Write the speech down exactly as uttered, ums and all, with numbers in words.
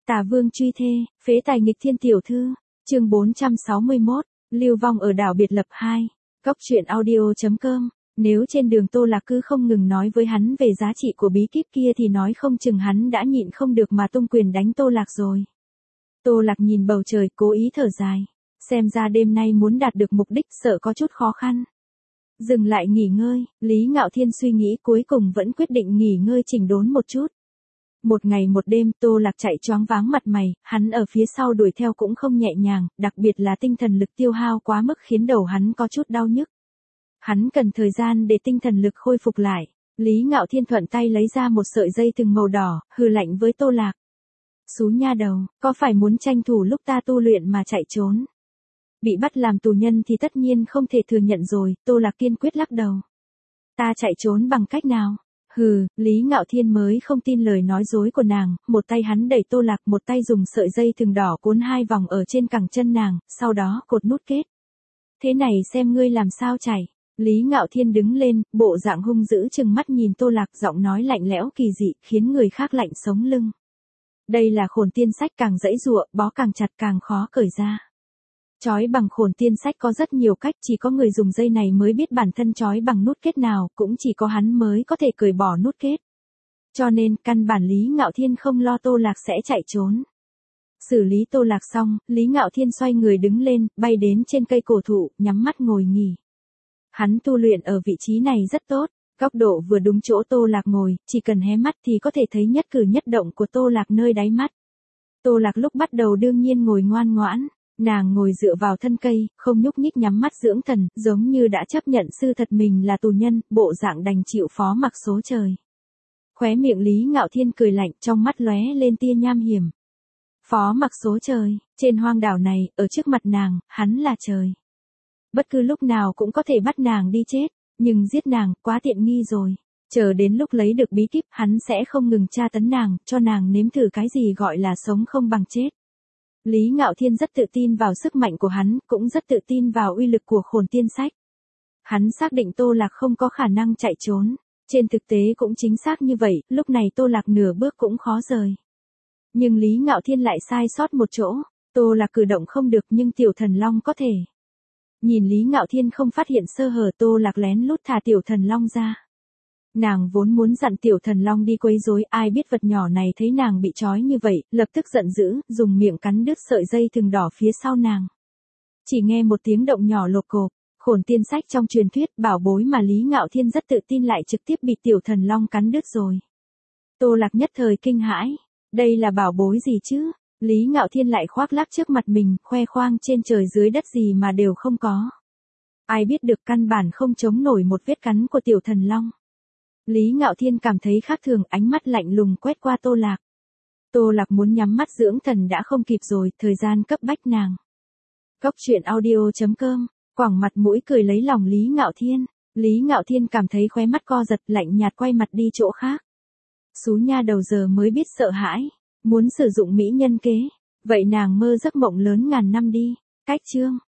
Tà vương truy thê, phế tài nghịch thiên tiểu thư, chương bốn trăm sáu mươi mốt, lưu vong ở đảo biệt lập hai, Cóc truyện audio chấm com. Nếu trên đường Tô Lạc cứ không ngừng nói với hắn về giá trị của bí kíp kia thì nói không chừng hắn đã nhịn không được mà tung quyền đánh Tô Lạc rồi. Tô Lạc nhìn bầu trời, cố ý thở dài. Xem ra đêm nay muốn đạt được mục đích sợ có chút khó khăn. Dừng lại nghỉ ngơi, Lý Ngạo Thiên suy nghĩ cuối cùng vẫn quyết định nghỉ ngơi chỉnh đốn một chút. Một ngày một đêm Tô Lạc chạy choáng váng mặt mày, hắn ở phía sau đuổi theo cũng không nhẹ nhàng, đặc biệt là tinh thần lực tiêu hao quá mức khiến đầu hắn có chút đau nhức. Hắn cần thời gian để tinh thần lực khôi phục lại. Lý Ngạo Thiên thuận tay lấy ra một sợi dây thừng màu đỏ, hừ lạnh với Tô Lạc. Xú nha đầu, có phải muốn tranh thủ lúc ta tu luyện mà chạy trốn? Bị bắt làm tù nhân thì tất nhiên không thể thừa nhận rồi, Tô Lạc kiên quyết lắc đầu. Ta chạy trốn bằng cách nào? Hừ, Lý Ngạo Thiên mới không tin lời nói dối của nàng, một tay hắn đẩy Tô Lạc, một tay dùng sợi dây thừng đỏ cuốn hai vòng ở trên cẳng chân nàng, sau đó cột nút kết. Thế này xem ngươi làm sao chạy. Lý Ngạo Thiên đứng lên, bộ dạng hung dữ trừng mắt nhìn Tô Lạc, giọng nói lạnh lẽo kỳ dị, khiến người khác lạnh sống lưng. Đây là khổn tiên sách, càng dãy giụa, bó càng chặt càng khó cởi ra. Chói bằng khổn tiên sách có rất nhiều cách, chỉ có người dùng dây này mới biết bản thân chói bằng nút kết nào, cũng chỉ có hắn mới có thể cởi bỏ nút kết. Cho nên, căn bản Lý Ngạo Thiên không lo Tô Lạc sẽ chạy trốn. Xử lý Tô Lạc xong, Lý Ngạo Thiên xoay người đứng lên, bay đến trên cây cổ thụ, nhắm mắt ngồi nghỉ. Hắn tu luyện ở vị trí này rất tốt, góc độ vừa đúng chỗ Tô Lạc ngồi, chỉ cần hé mắt thì có thể thấy nhất cử nhất động của Tô Lạc nơi đáy mắt. Tô Lạc lúc bắt đầu đương nhiên ngồi ngoan ngoãn, nàng ngồi dựa vào thân cây, không nhúc nhích nhắm mắt dưỡng thần, giống như đã chấp nhận sự thật mình là tù nhân, bộ dạng đành chịu phó mặc số trời. Khóe miệng Lý Ngạo Thiên cười lạnh, trong mắt lóe lên tia nham hiểm. Phó mặc số trời, trên hoang đảo này, ở trước mặt nàng, hắn là trời. Bất cứ lúc nào cũng có thể bắt nàng đi chết, nhưng giết nàng, quá tiện nghi rồi. Chờ đến lúc lấy được bí kíp, hắn sẽ không ngừng tra tấn nàng, cho nàng nếm thử cái gì gọi là sống không bằng chết. Lý Ngạo Thiên rất tự tin vào sức mạnh của hắn, cũng rất tự tin vào uy lực của khổn tiên sách. Hắn xác định Tô Lạc không có khả năng chạy trốn. Trên thực tế cũng chính xác như vậy, lúc này Tô Lạc nửa bước cũng khó rời. Nhưng Lý Ngạo Thiên lại sai sót một chỗ, Tô Lạc cử động không được nhưng Tiểu Thần Long có thể. Nhìn Lý Ngạo Thiên không phát hiện sơ hở, Tô Lạc lén lút thả Tiểu Thần Long ra. Nàng vốn muốn dặn Tiểu Thần Long đi quấy rối, ai biết vật nhỏ này thấy nàng bị trói như vậy, lập tức giận dữ, dùng miệng cắn đứt sợi dây thừng đỏ phía sau nàng. Chỉ nghe một tiếng động nhỏ lộp cộp, khổn tiên sách trong truyền thuyết, bảo bối mà Lý Ngạo Thiên rất tự tin lại trực tiếp bị Tiểu Thần Long cắn đứt rồi. Tô Lạc nhất thời kinh hãi, đây là bảo bối gì chứ? Lý Ngạo Thiên lại khoác lác trước mặt mình, khoe khoang trên trời dưới đất gì mà đều không có. Ai biết được căn bản không chống nổi một vết cắn của Tiểu Thần Long. Lý Ngạo Thiên cảm thấy khác thường, ánh mắt lạnh lùng quét qua Tô Lạc. Tô Lạc muốn nhắm mắt dưỡng thần đã không kịp rồi, thời gian cấp bách nàng. Cóc truyện audio chấm com, quẳng mặt mũi cười lấy lòng Lý Ngạo Thiên. Lý Ngạo Thiên cảm thấy khóe mắt co giật, lạnh nhạt quay mặt đi chỗ khác. Xú nha đầu giờ mới biết sợ hãi, muốn sử dụng mỹ nhân kế, vậy nàng mơ giấc mộng lớn ngàn năm đi. Cách chương